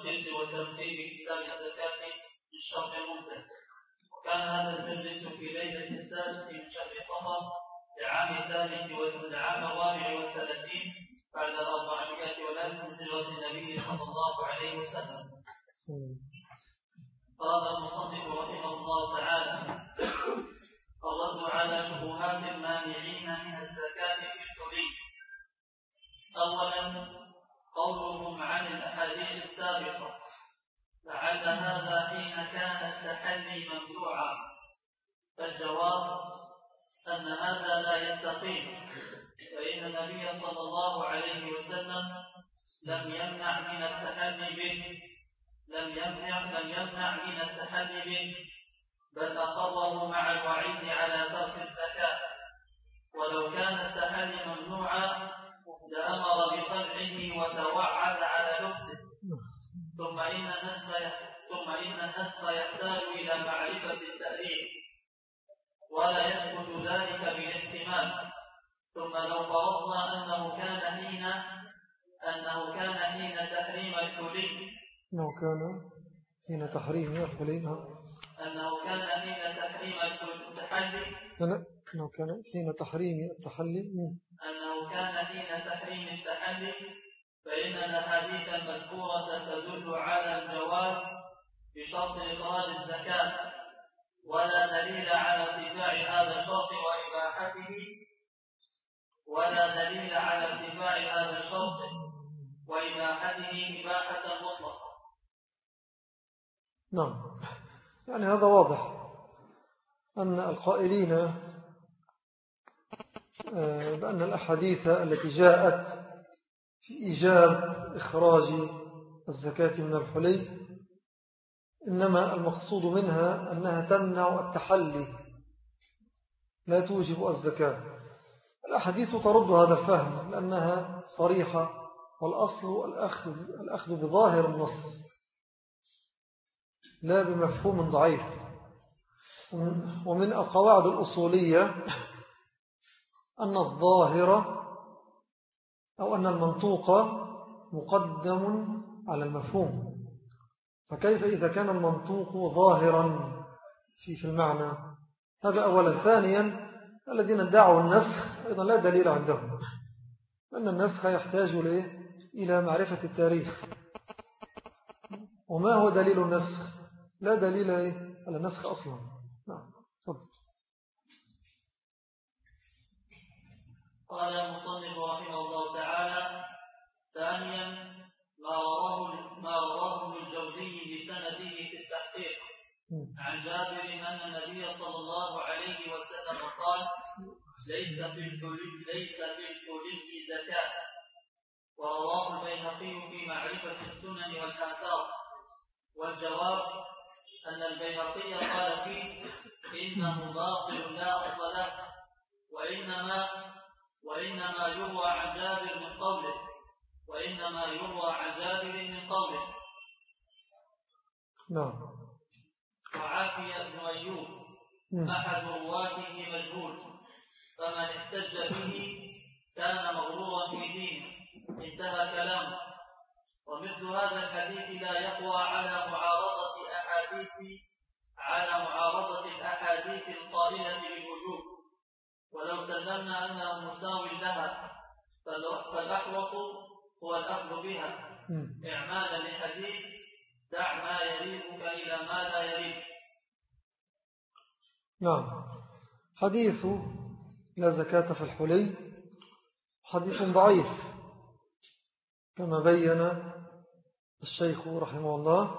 وتلخيص وترتيب كتاب الزكاة من شرح ممتع. وكان هذا المجلس في ليلة السادس من شهر صفر لعام 34 بعد 400 والألف من هجرة النبي صلى الله عليه وسلم. قال المصنف رحمه الله تعالى: الرد على شبهات المانعين من الزكاة في الحلي. أولا، قولهم عن الأحاديث السابقة لعل هذا حين كان التحلي ممنوعا، فالجواب أن هذا لا يستقيم، فإن النبي صلى الله عليه وسلم لم يمنع من التحلي به، بل أقره مع الوعيد على ترك الزكاة. ولو كان التحلي ممنوعا لأمر بخلعه وتوعد على لبسه. ثم إن النسخ يحتاج إلى معرفة التأريخ، ولا يثبت ذلك بالاحتمال. ثم لو فرضنا أنه كان حين تحريم الحلي، حين تحريم الحلي، أنه كان حين تحريم التحلي، أنه كان حين تحريم التحلي، فإن الأحاديث المذكورة تدل على الجواز بشرط إخراج الزكاة، ولا دليل على ارتفاع هذا الشرط وإباحته إباحة مطلقة. نعم، يعني هذا واضح أن القائلين بأن الأحاديث التي جاءت في إيجاب إخراج الزكاة من الحلي إنما المقصود منها أنها تمنع التحلي، لا توجب الزكاة. الأحاديث ترد هذا الفهم لأنها صريحة، والأصل الأخذ بظاهر النص لا بمفهوم ضعيف. ومن القواعد الأصولية أن الظاهر أو أن المنطوق مقدم على المفهوم، فكيف إذا كان المنطوق ظاهرا في المعنى؟ هذا أولا. ثانيا، الذين ادعوا النسخ أيضا لا دليل عندهم، أن النسخ يحتاج إلى معرفة التاريخ. وما هو دليل النسخ؟ لا دليل على النسخ أصلا. نعم، تفضل. قال المصنف رحمه الله تعالى: ثانيا، ما رواه ابن الجوزي بسنده في التحقيق عن جابر أن النبي صلى الله عليه وسلم قال: ليس في الحلي زكاة. ورواه البيهقي في معرفة السنن والآثار. والجواب أن البيهقي قال فيه: إنه باطل لا أصل له، وإنما يروى عن جابر من قوله. نعم. وعافية بن أيوب أحد رواته مجهول، فمن احتج به كان مغرورا في دينه. انتهى كلامه. ومثل هذا الحديث لا يقوى على معارضة الأحاديث القائلة بالوجوب، ولو سلمنا أنه مساو لها، فالأحوط هو الأخذ بها إعمالا لحديث: دع ما يريبك إلى ما لا يريب. نعم. حديث لا زكاة في الحلي حديث ضعيف كما بين الشيخ رحمه الله،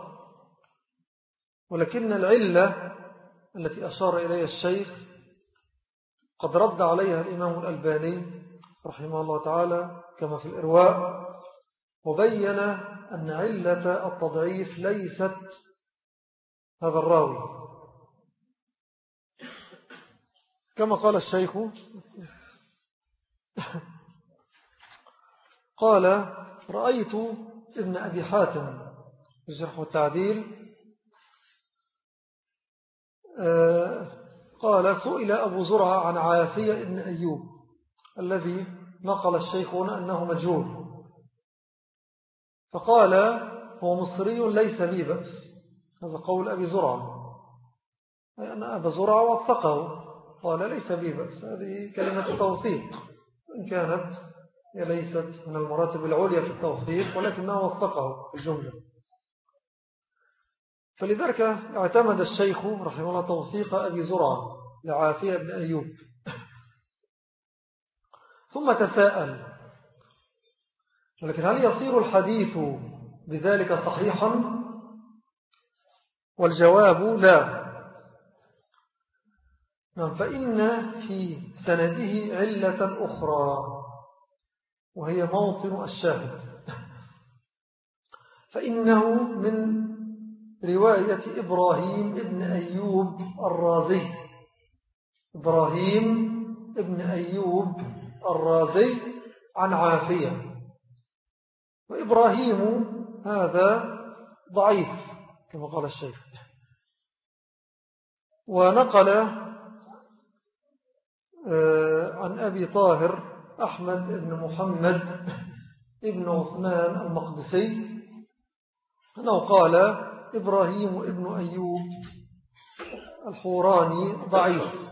ولكن العلة التي أشار إليها الشيخ قد رد عليها الإمام الألباني رحمه الله تعالى كما في الإرواء، وبين أن علة التضعيف ليست هذا الراوي، كما قال الشيخ. قال: رأيت ابن أبي حاتم في الجرح والتعديل قال: سئل أبو زرعة عن عافية ابن أيوب الذي نقل الشيخ هنا أنه مجهول، فقال: هو مصري ليس بي بأس. هذا قول أبي زرعة، أنا أبا زرعة وثقه قال ليس بي بأس. هذه كلمة توثيق، إن كانت هي ليست من المراتب العليا في التوثيق، ولكنه وثقه في الجملة. فلذلك اعتمد الشيخ رحمه الله توثيق أبي زرعة لعافية بن أيوب. ثم تساءل، ولكن هل يصير الحديث بذلك صحيحا؟ والجواب لا. فإن في سنده علة أخرى وهي موطن الشاهد، فإنه من رواية إبراهيم ابن أيوب الرازي. إبراهيم ابن أيوب الرازي عن عافية، وإبراهيم هذا ضعيف كما قال الشيخ. ونقل عن أبي طاهر أحمد بن محمد ابن عثمان المقدسي أنه قال إبراهيم ابن أيوب الحوراني ضعيف.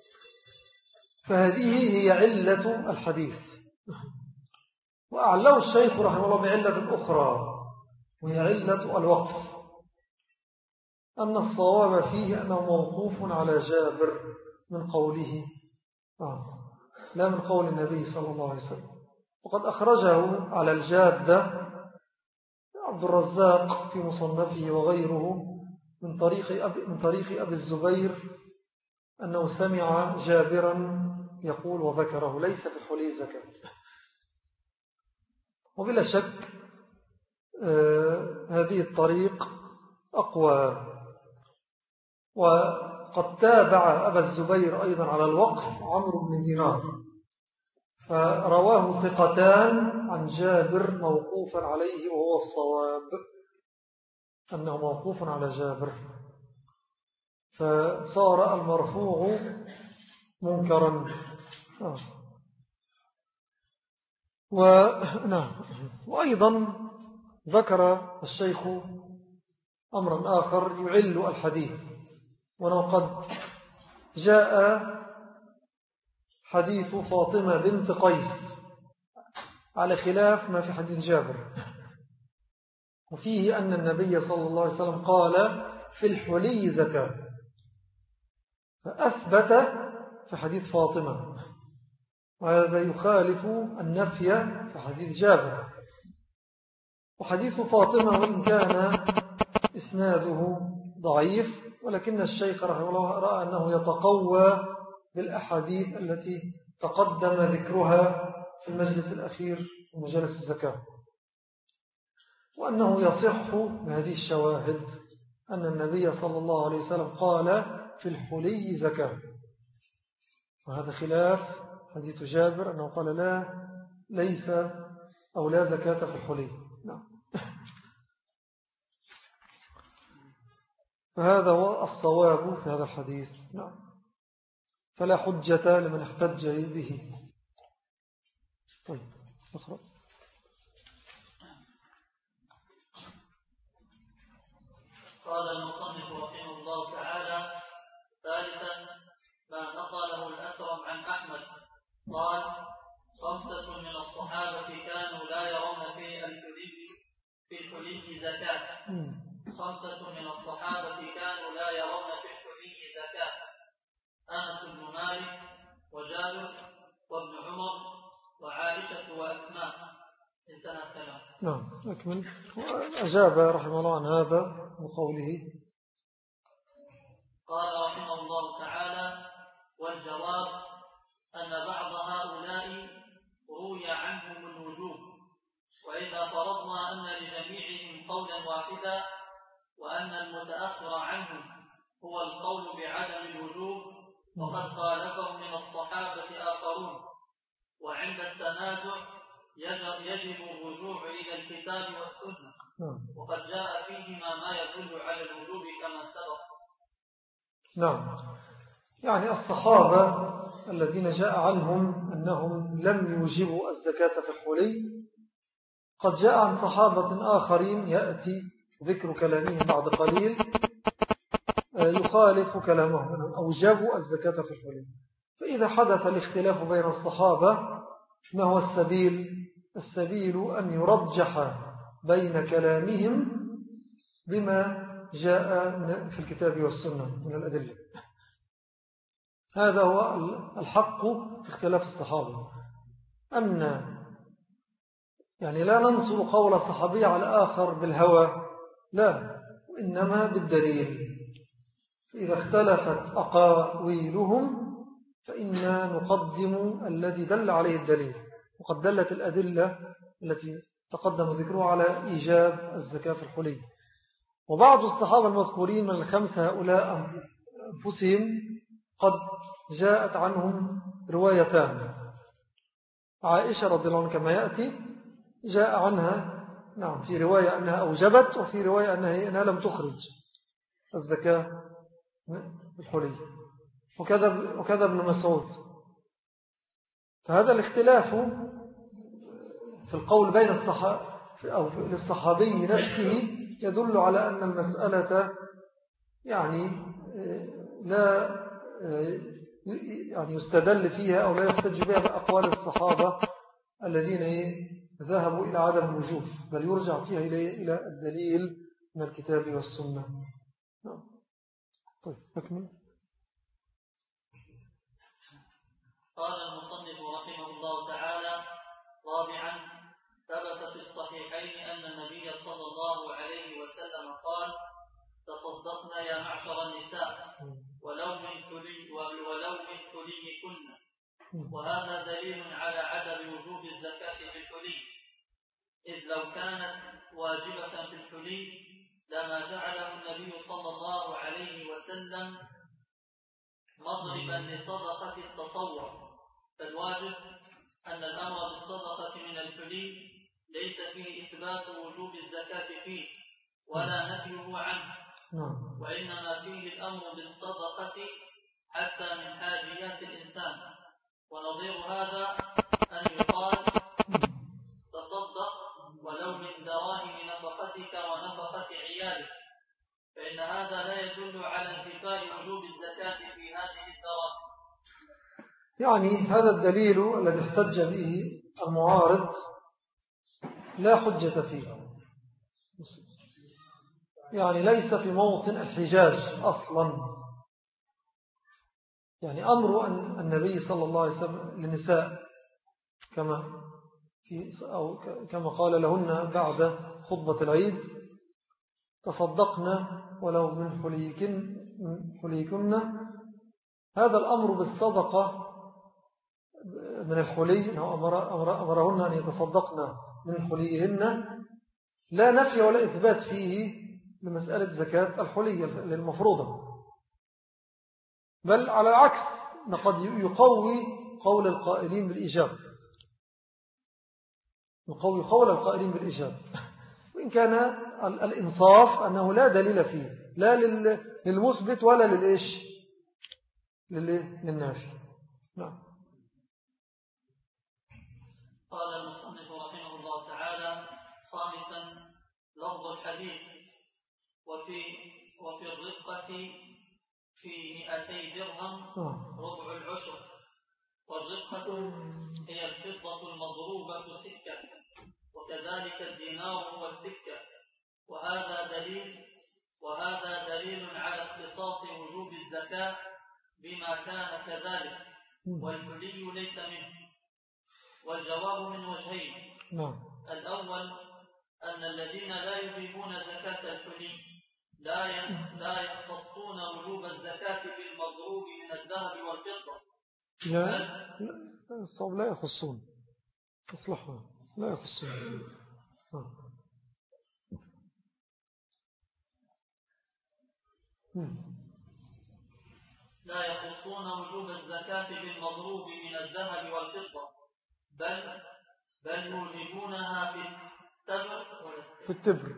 فهذه هي علة الحديث. وأعلو الشيخ رحمه الله بعلة أخرى وهي علة الوقف، أن الصواب فيه أنه موقوف على جابر من قوله لا من قول النبي صلى الله عليه وسلم. وقد أخرجه على الجادة عبد الرزاق في مصنفه وغيره من طريق أبي الزبير أنه سمع جابرا يقول وذكره ليس في الحلي زكاة. وبلا شك هذه الطريق أقوى. وقد تابع أبا الزبير أيضا على الوقف عمرو بن دينار، فرواه ثقتان عن جابر موقوفا عليه، وهو الصواب أنه موقوف على جابر، فصار المرفوع منكرا. وأيضا ذكر الشيخ أمرا آخر يعل الحديث، وأنه قد جاء حديث فاطمة بنت قيس على خلاف ما في حديث جابر، وفيه أن النبي صلى الله عليه وسلم قال في الحلي زكاة، فأثبت في حديث فاطمة، وهذا يخالف النفي في حديث جابر. وحديث فاطمة وإن كان إسناده ضعيف، ولكن الشيخ رحمه الله رأى أنه يتقوى بالأحاديث التي تقدم ذكرها في المجلس الأخير ومجلس الزكاة، وأنه يصح بهذه الشواهد أن النبي صلى الله عليه وسلم قال في الحلي زكاة، وهذا خلاف حديث جابر أنه قال ليس أو لا زكاة في الحلي. نعم. فهذا هو الصواب في هذا الحديث. نعم. فلا حجة لمن احتج به. طيب اقرأ. قال المصنف رحمه الله تعالى: ثالثا ما نقله الأثرم عن أحمد قال: 5 من الصحابة كانوا لا يرون في الحلي زكاة. 5 من الصحابة كانوا لا يرون في الحلي زكاة: أنس بن مالك وجابر وابن عمر وعائشة وأسماء. انتهى الكلام. نعم أكمل. أجاب رحمه الله عن هذا بقوله: قال رحمه الله تعالى: والجواب أن بعض هؤلاء روي عنهم الوجوب، وإذا فرضنا أن لجميعهم قولا واحدا وأن المتأخر عنهم هو القول بعدم الوجوب، وقد خالفهم من الصحابة آخرون، وعند التنازع يجب الرجوع إلى الكتاب والسنة، وقد جاء فيهما ما يدل على الوجوب كما سبق. نعم، يعني الصحابة الذين جاء عنهم أنهم لم يوجبوا الزكاة في الحلي قد جاء عن صحابة آخرين يأتي ذكر كلامهم بعد قليل يخالف كلامهم أنهم أوجبوا الزكاة في الحلي. فإذا حدث الاختلاف بين الصحابة ما هو السبيل؟ السبيل أن يرجح بين كلامهم بما جاء في الكتاب والسنة من الأدلة. هذا هو الحق في اختلاف الصحابة، أن يعني لا ننصر قول صحابي على آخر بالهوى، لا، وإنما بالدليل. إذا اختلفت أقاويلهم فإنا نقدم الذي دل عليه الدليل، وقد دلت الأدلة التي تقدم ذكرها على إيجاب الزكاة في الحلي. وبعض الصحابة المذكورين من الخمسة هؤلاء أنفسهم قد جاءت عنهم روايتان. عائشة رضي الله عنها كما يأتي جاء عنها نعم في رواية أنها أوجبت، وفي رواية أنها لم تخرج الزكاة بالحلي، وكذا ابن مسعود. فهذا الاختلاف في القول بين أو للصحابي نفسه يدل على أن المسألة يعني لا يعني يستدل فيها أو لا يحتج بها بأقوال الصحابة الذين ذهبوا إلى عدم الوجوب، بل يرجع فيها إلى الدليل من الكتاب والسنة. طيب أكمل. قال المصنف رحمه الله تعالى: رابعا، ثبت في الصحيحين أن النبي صلى الله عليه وسلم قال: تصدقنا يا معشر النساء ولو من حليكن. وهذا دليل على عدم وجوب الزكاة في الحلي، إذ لو كانت واجبة في الحلي لما جعله النبي صلى الله عليه وسلم مضربا لصدقة التطوع. فالواجب أن الأمر بالصدقة من الحلي ليس فيه إثبات وجوب الزكاة فيه ولا نفيه عنه، وإنما فيه الأمر بالصدقة حتى من حاجيات الإنسان. ونظير هذا أن يقال: تصدق ولو من دراهم نفقتك ونفقة عيالك، فإن هذا لا يدل على انتفاء وجوب الزكاة في هذه الدراهم. يعني هذا الدليل الذي احتج به المعارض لا حجة فيه، يعني ليس في موطن الحجاج أصلا. يعني أمر أن النبي صلى الله عليه وسلم للنساء كما قال لهن بعد خطبة العيد: تصدقنا ولو من حليكن. هذا الأمر بالصدقة من الحلي، أمرهن أن يتصدقن من حليهن، لا نفي ولا إثبات فيه لمسألة زكاة الحلي المفروضة، بل على العكس قد يقوي قول القائلين بالإيجاب، يقوي قول القائلين بالإيجاب، وإن كان الإنصاف أنه لا دليل فيه لا للمثبت ولا للنافي. نعم. قال المصنف رحمه الله تعالى: خامسا، لفظ الحديث: وفي الرقة في 200 درهم ربع العشر. والرقة هي الفضة المضروبة سكة، وكذلك الدينار هو السكة. وهذا دليل على اختصاص وجوب الزكاة بما كان كذلك، والحلي ليس منه. والجواب من وجهين: الأول أن الذين لا يجيبون زكاة الحلي لا يختصون وجوب الزكاة بالمضروب من الذهب والفضة. لا يخصون، أصلحوا لا يخصون. لا يخصون وجوب الزكاة بالمضروب من الذهب والفضة، بل يوجبونها في التبر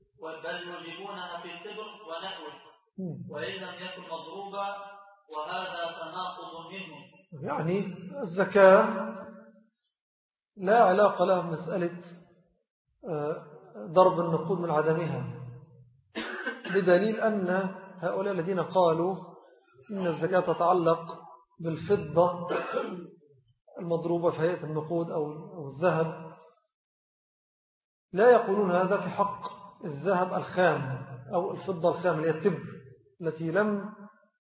ونحوه، وإن لم يكن مضروبا، وهذا تناقض منهم. يعني الزكاة لا علاقة لها بمسألة ضرب النقود من عدمها، بدليل أن هؤلاء الذين قالوا إن الزكاة تتعلق بالفضة المضروبة في هيئة النقود أو الذهب، لا يقولون هذا في حق الذهب الخام أو الفضة الخام اللي هي التبر التي لم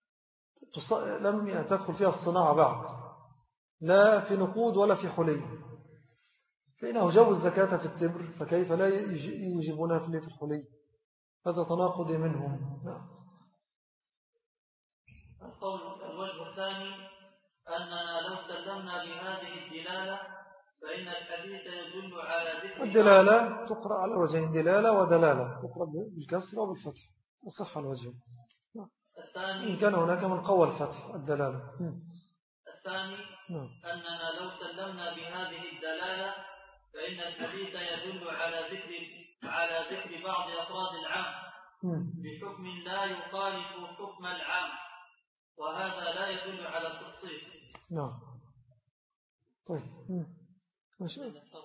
تدخل فيها الصناعة بعد، لا في نقود ولا في حلي، فإنه جو الزكاة في التبر فكيف لا يوجبونها في الحلي؟ هذا تناقض منهم. الوجه الثاني أننا لو سلمنا بهذه الدلالة فإن الحديث يدل على ذكر الدلالة تقرأ على الوجهين، دلالة ودلالة، تقرأ بالكسر وبالفتح وصح الوجه. إن كان هناك من قوى الفتح الدلالة. الثاني أننا لو سلمنا بهذه الدلالة فإن الحديث يدل على ذكر بعض أفراد العام بحكم لا يخالف حكم العام، وهذا لا يدل على التخصيص. نعم. طيب ماشي.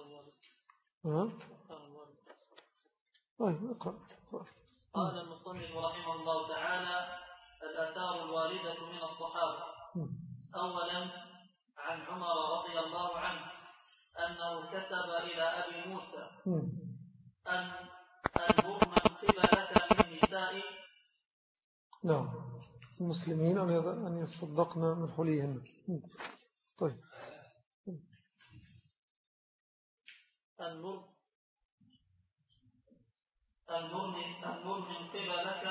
طيب اقرأ. قال المصنف رحمه الله تعالى: الآثار الواردة من الصحابة. أولا عن عمر رضي الله عنه أنه كتب إلى أبي موسى أن المر من قبلك من نساء المسلمين أن يصدقنا من حليهن. طيب المر من قبلك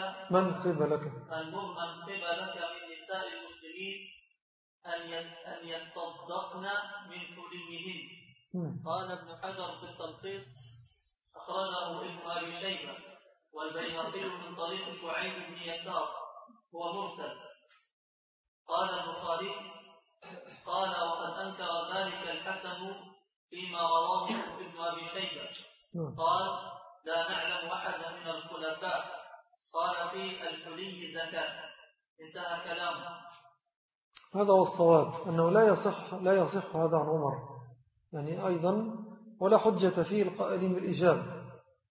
من نساء المسلمين أن يصدقن من حليهن. قال ابن حجر في التلخيص: أخرجه ابن أبي شيبة والبيهقي من طريق شعيب بن يسار، هو مرسل. قال البخاري: قال وقد أنكر ذلك الحسن فيما رواه ابن أبي شيبة. قال: لا نعلم أحدا من الخلفاء قال في الحلي زكاة. انتهى كلامه. هذا هو الصواب، أنه لا يصح هذا عن عمر، يعني أيضا ولا حجة فيه القائلين بالإجابة.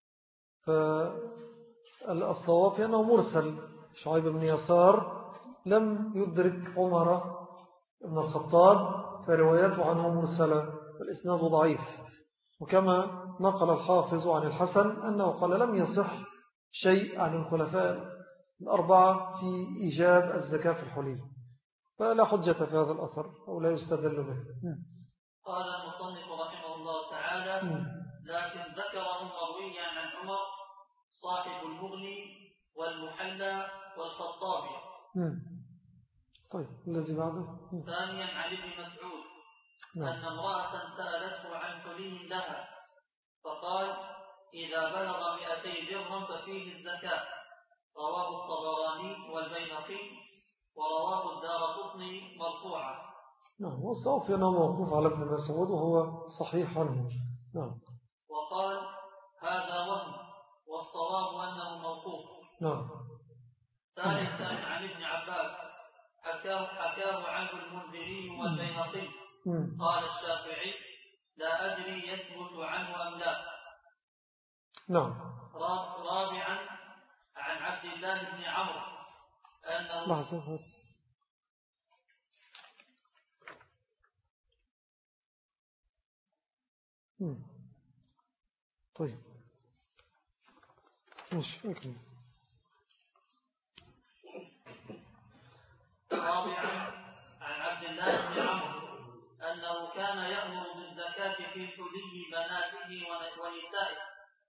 فالصواب في أنه مرسل. شعيب بن يسار لم يدرك عمر بن الخطاب فرواياته عنه مرسلة، فالإسناد ضعيف. وكما نقل الحافظ عن الحسن أنه قال لم يصح شيء عن الخلفاء الأربعة في إيجاب الزكاة في الحلي، فلا حجة في هذا الأثر أو لا يستدل به. قال المصنف رحمه الله تعالى: لكن ذكره مرويا عن عمر صاحب المغني والمحلى والخطابي. طيب الذي بعده. ثانيا عن ابن مسعود أن امرأة سألته عن حلي لها فقال: إذا بلغ 200 درهم ففيه الزكاة. رواه الطبراني والبيهقي ورواه الدارقطني مرفوعا. نعم، والصواب في أنه موقوف على ابن مسعود وهو صحيح عنه. نعم. وقال: هذا وهم، والصواب أنه موقوف. نعم. ثالثا عن ابن عباس حكاه عنه المنذري والبيهقي. قال الشافعي: لا أدري يثبت عنه أم لا. نعم. رابعا عن عبد الله بن عمرو أنه طيب مش أكمل. رابعا عن عبد الله بن عمرو أنه كان يأمر بالزكاة في حلي بناته ونسائه.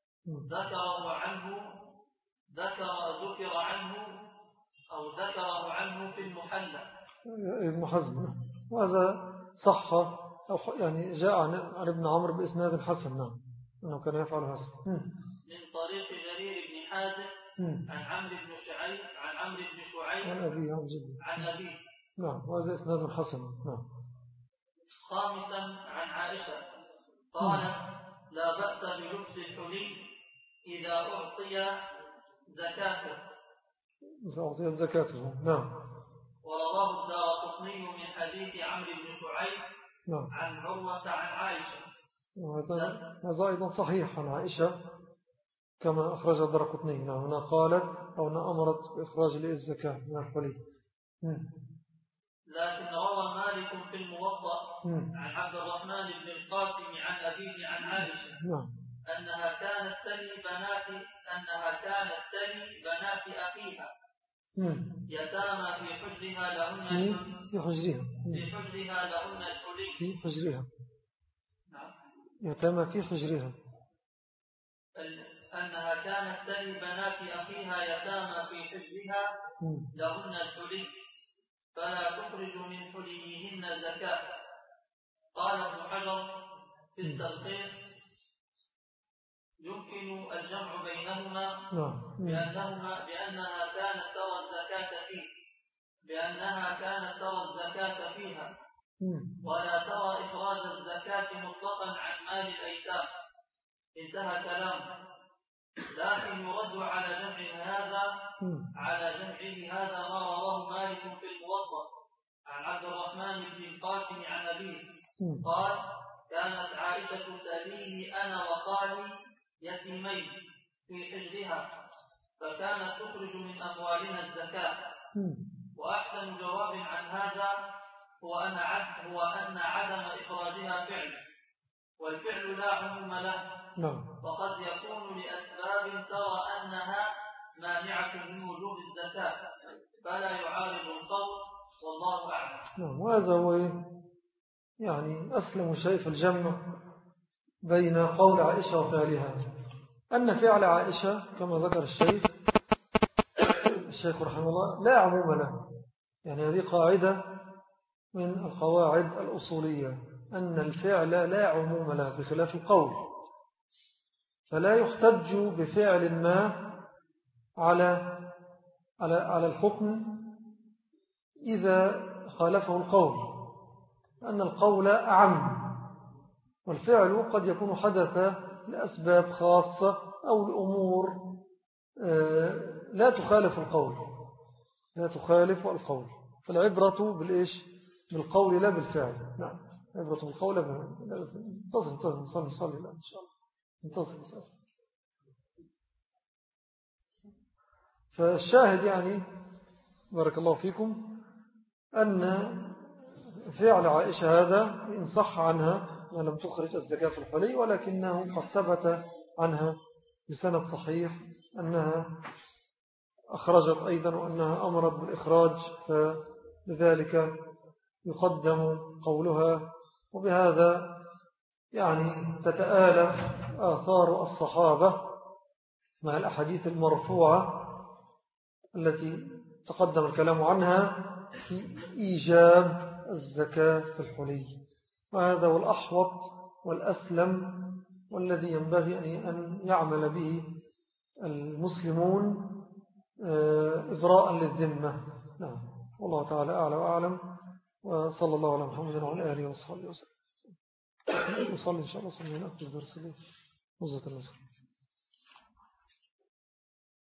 ذكره عنه في المحلى. ابن حزم. وهذا صح، يعني جاء عن ابن عمرو بإسناد حسن. نعم، أنه كان يفعل هذا. من طريق جرير بن حازم عن عمرو بن شعيب عن أبيه. نعم، وهذا إسناد حسن. نعم. خامسا عن عائشة قالت: لا بأس بلبس الحلي إذا أعطي زكاته. نعم. ورواه الدارقطني من حديث عمرو بن شعيب عن عروة عن عائشة. هذا أيضا صحيح عن عائشة كما أخرج الدرقطني. نعم، هنا قالت أو هنا أمرت بإخراج الزكاة من الحلي. لكن روى مالك في الموطأ عن عبد الرحمن بن القاسم عن أبيه عن عائشة أنها كانت تلي بنات أخيها يتامى في حجرها لهن الحلي. يتامى في حجرها. أنها كانت تلي بنات أخيها يتامى في حجرها لهن الحلي فلا تخرج من حليهن زكاة. قال ابن حجر في التلخيص يمكن الجمع بينهما بأنها كانت ترى الزكاة فيها ولا ترى إخراج الزكاة مطلقا عن مال الأيتام. انتهى كلامه. لكن يرد على جمعه هذا ما رواه مالك في الموطأ عن عبد الرحمن بن القاسم عن أبيه قال كانت عائشة تليه أنا وخالي يتيمين في حجرها فكانت تخرج من أموالنا الزكاة. وأحسن جواب عن هذا هو أن عدم إخراجها فعل، والفعل لا عموم له، وقد يكون لأسباب ترى أنها مانعة من وجوب الزكاة فلا يعارض القول والله أعلم. وهذا هو يعني أسلم شيء في الجمع بين قول عائشة وفعلها، أن فعل عائشة كما ذكر الشيخ رحمه الله لا عموم له. يعني هذه قاعدة من القواعد الأصولية أن الفعل لا عموم له بخلاف القول، فلا يحتج بفعل ما على الحكم إذا خالفه القول، لأن القول أعم، والفعل قد يكون حدث لأسباب خاصة أو لأمور لا تخالف القول. فالعبرة بالقول لا بالفعل. نعم، عبرة بالقول لا بالفعل. نصلي الآن إن شاء الله. انتظر. فالشاهد يعني بارك الله فيكم أن فعل عائشة هذا إن صح عنها لم تخرج الزكاة في الحلي، ولكنه قد ثبت عنها بسند صحيح أنها أخرجت أيضا وأنها أمرت بالإخراج، فلذلك يقدم قولها. وبهذا يعني تتآلف آثار الصحابة مع الأحاديث المرفوعة التي تقدم الكلام عنها في إيجاب الزكاة في الحلي. وهذا هو الأحوط والأسلم والذي ينبغي أن يعمل به المسلمون إبراء للذمة. نعم، والله تعالى أعلى وأعلم، وصلى الله على محمد وعلى آله وصحبه وسلم. نصلي إن شاء الله صلى الله عليه وسلم.